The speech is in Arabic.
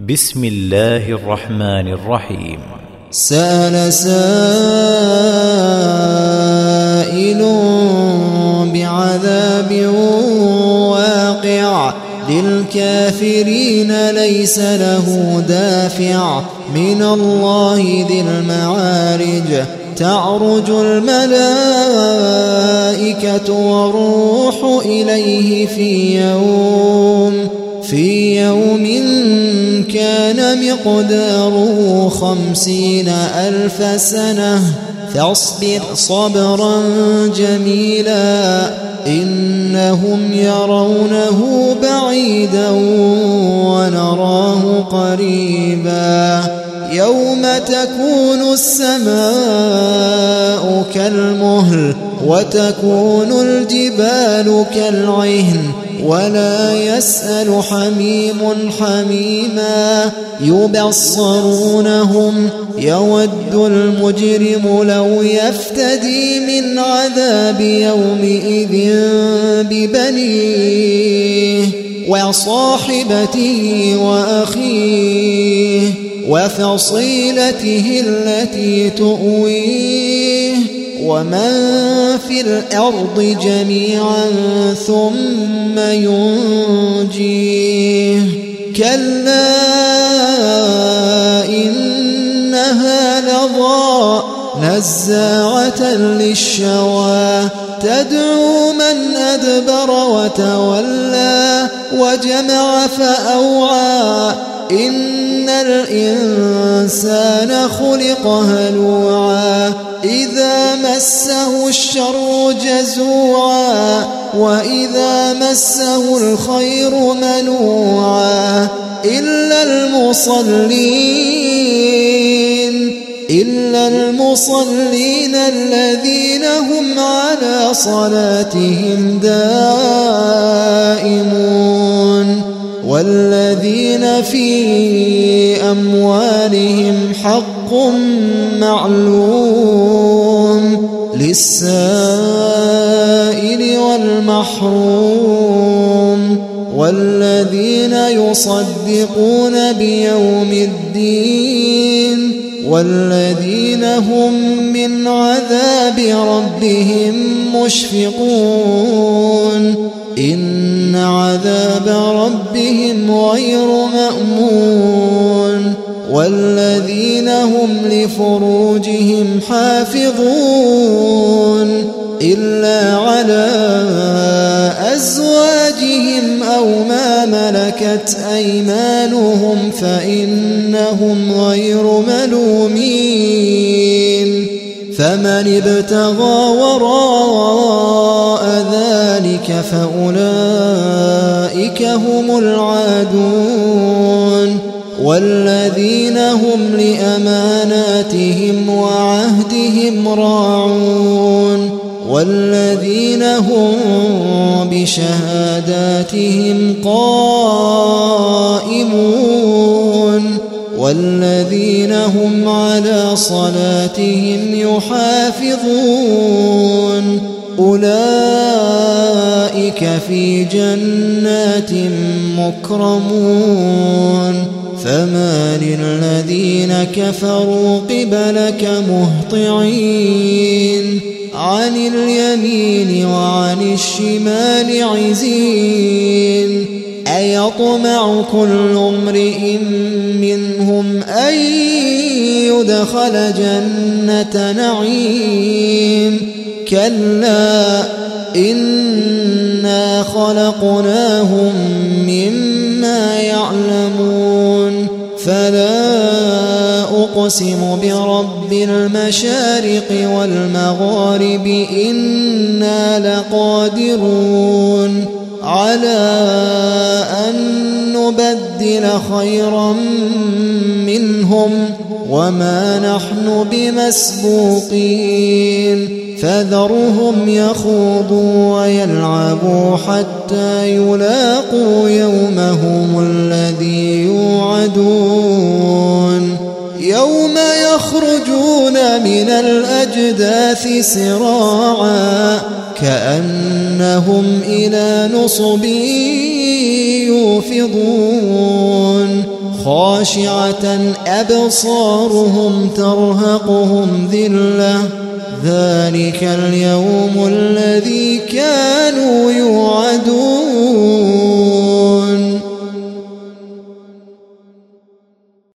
بسم الله الرحمن الرحيم. سأل سائل بعذاب واقع للكافرين ليس له دافع من الله ذي المعارج تعرج الملائكة والروح إليه في يوم كان مقداره 50,000 سنة فاصبر صبرا جميلا إنهم يرونه بعيدا ونراه قريبا يوم تكون السماء كالمهل وتكون الجبال كالعهن ولا يسأل حميم حميما يبصرونهم يود المجرم لو يفتدي من عذاب يومئذ ببنيه وصاحبته وأخيه وفصيلته التي تؤويه ومن في الأرض جميعا ثم ينجيه كلا إنها لظى نزاعة للشوى تدعو من أدبر وتولى وجمع فأوعى إن الإنسان خلق هلوعا إذا مسه الشر جزوعا وإذا مسه الخير منوعا إلا المصلين الذين هم على صلاتهم دائمون والذين في أموالهم حق معلوم للسائل والمحروم والذين يصدقون بيوم الدين والذين هم من عذاب ربهم مشفقون إن عذاب ربهم غير مأمون والذين هم لفروجهم حافظون إلا على أزواجهم أو ما ملكت أيمانهم فإنهم غير ملومين فمن ابتغى وراء ذلك فأولئك هم العادون والذين هم لأماناتهم وعهدهم راعون والذين هم بشهاداتهم قائمون والذين هم على صلاتهم يحافظون أولئك في جنات مكرمون فما للذين كفروا قبلك مهطعين عن اليمين وعن الشمال عزين أيطمع كل امرئ منهم أن يدخل جنة نعيم كلا إنا خلقناهم مما يعلمون فلا أقسم برب المشارق والمغارب إنا لقادرون على أن نبدل خيرا منهم وما نحن بمسبوقين فذرهم يخوضوا ويلعبوا حتى يلاقوا يومهم الذي يوعدون يوم يخرجون من الأجداث سراعا كأنهم إلى نصب يوفضون خاشعة أبصارهم ترهقهم ذلة ذلك اليوم الذي كانوا يوعدون